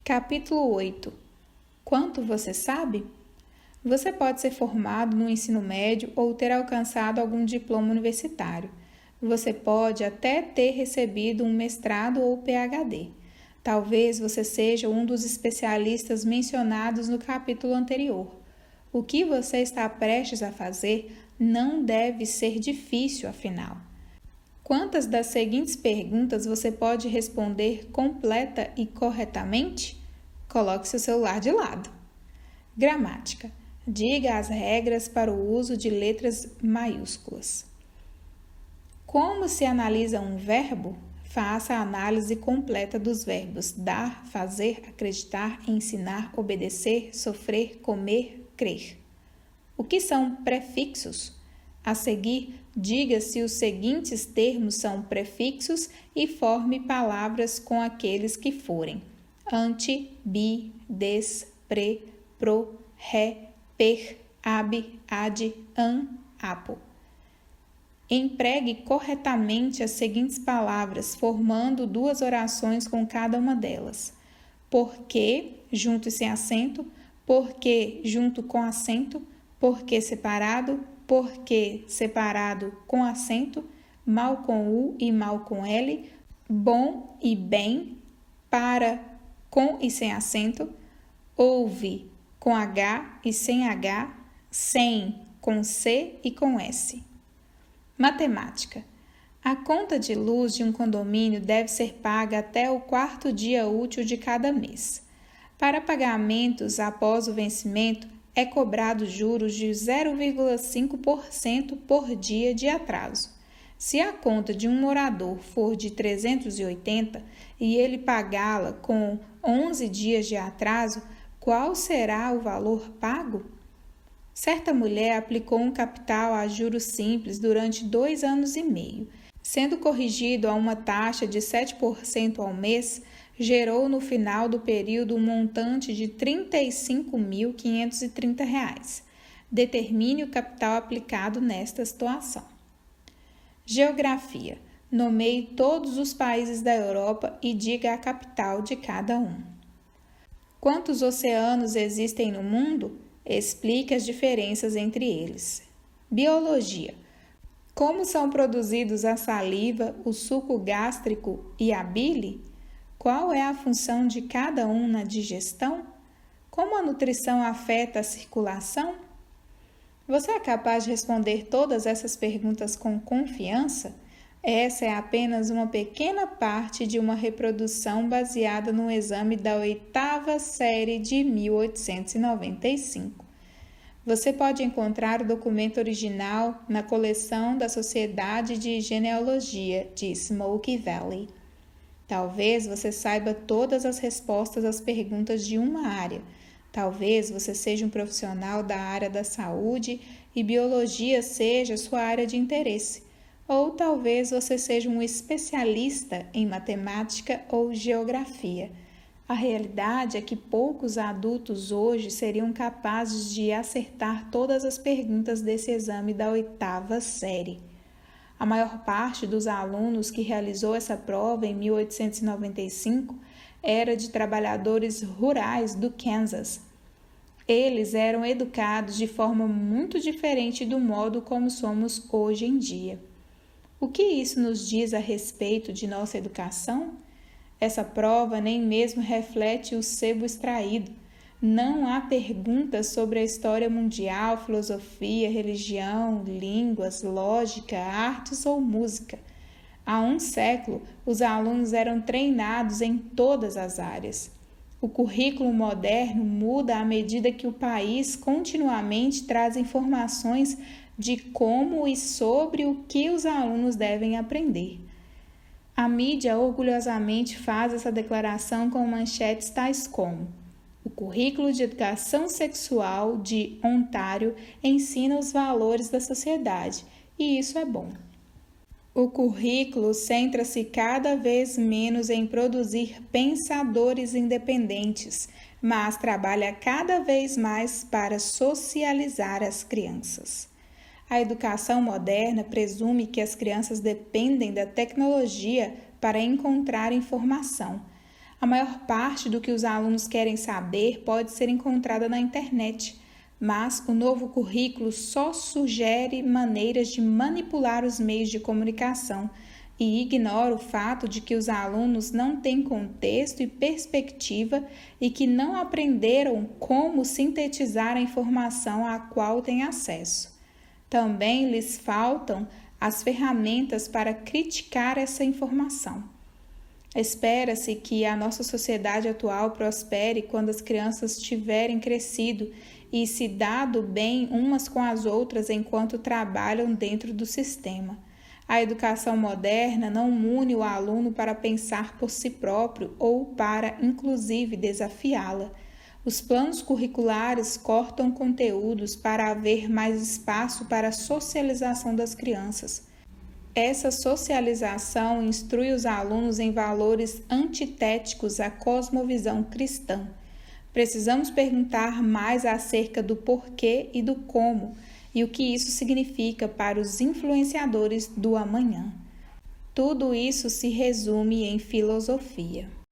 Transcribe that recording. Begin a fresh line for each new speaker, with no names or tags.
Capítulo 8. Quanto você sabe? Você pode ser formado no ensino médio ou ter alcançado algum diploma universitário. Você pode até ter recebido um mestrado ou PhD. Talvez você seja um dos especialistas mencionados no capítulo anterior. O que você está prestes a fazer não deve ser difícil, afinal. Quantas das seguintes perguntas você pode responder completa e corretamente? Coloque seu celular de lado. Gramática. Diga as regras para o uso de letras maiúsculas. Como se analisa um verbo? Faça a análise completa dos verbos dar, fazer, acreditar, ensinar, obedecer, sofrer, comer, crer. O que são prefixos? A seguir, diga se os seguintes termos são prefixos e forme palavras com aqueles que forem: ante, bi, des, pre, pro, ré, per, ab, ad, an, apo. Empregue corretamente as seguintes palavras, formando duas orações com cada uma delas: porque, junto e sem acento, porque, junto com acento, porque separado, porque separado com acento, mal com U e mal com L, bom e bem, para com e sem acento, ouve com H e sem H, sem com C e com S. Matemática. A conta de luz de um condomínio deve ser paga até o 4º dia útil de cada mês. Para pagamentos após o vencimento, é cobrado juros de 0,5% por dia de atraso. Se a conta de um morador for de 380 e ele pagá-la com 11 dias de atraso, qual será o valor pago? Certa mulher aplicou um capital a juros simples durante 2 anos e meio. Sendo corrigido a uma taxa de 7% ao mês, gerou no final do período um montante de R$ 35.530. Determine o capital aplicado nesta situação. Geografia. Nomeie todos os países da Europa e diga a capital de cada um. Quantos oceanos existem no mundo? Explique as diferenças entre eles. Biologia. Como são produzidos a saliva, o suco gástrico e a bile? Qual é a função de cada um na digestão? Como a nutrição afeta a circulação? Você é capaz de responder todas essas perguntas com confiança? Essa é apenas uma pequena parte de uma reprodução baseada no exame da 8ª série de 1895. Você pode encontrar o documento original na coleção da Sociedade de Genealogia de Smoky Valley. Talvez você saiba todas as respostas às perguntas de uma área. Talvez você seja um profissional da área da saúde e biologia seja sua área de interesse. Ou talvez você seja um especialista em matemática ou geografia. A realidade é que poucos adultos hoje seriam capazes de acertar todas as perguntas desse exame da 8ª série. A maior parte dos alunos que realizou essa prova em 1895 era de trabalhadores rurais do Kansas. Eles eram educados de forma muito diferente do modo como somos hoje em dia. O que isso nos diz a respeito de nossa educação? Essa prova nem mesmo reflete o sebo extraído. Não há perguntas sobre a história mundial, filosofia, religião, línguas, lógica, artes ou música. Há um século, os alunos eram treinados em todas as áreas. O currículo moderno muda à medida que o país continuamente traz informações de como e sobre o que os alunos devem aprender. A mídia orgulhosamente faz essa declaração com manchetes tais como: o currículo de educação sexual de Ontário ensina os valores da sociedade, e isso é bom. O currículo centra-se cada vez menos em produzir pensadores independentes, mas trabalha cada vez mais para socializar as crianças. A educação moderna presume que as crianças dependem da tecnologia para encontrar informação. A maior parte do que os alunos querem saber pode ser encontrada na internet, mas o novo currículo só sugere maneiras de manipular os meios de comunicação e ignora o fato de que os alunos não têm contexto e perspectiva e que não aprenderam como sintetizar a informação à qual têm acesso. Também lhes faltam as ferramentas para criticar essa informação. Espera-se que a nossa sociedade atual prospere quando as crianças tiverem crescido e se dado bem umas com as outras enquanto trabalham dentro do sistema. A educação moderna não une o aluno para pensar por si próprio ou para, inclusive, desafiá-la. Os planos curriculares cortam conteúdos para haver mais espaço para a socialização das crianças. Essa socialização instrui os alunos em valores antitéticos à cosmovisão cristã. Precisamos perguntar mais acerca do porquê e do como, e o que isso significa para os influenciadores do amanhã. Tudo isso se resume em filosofia.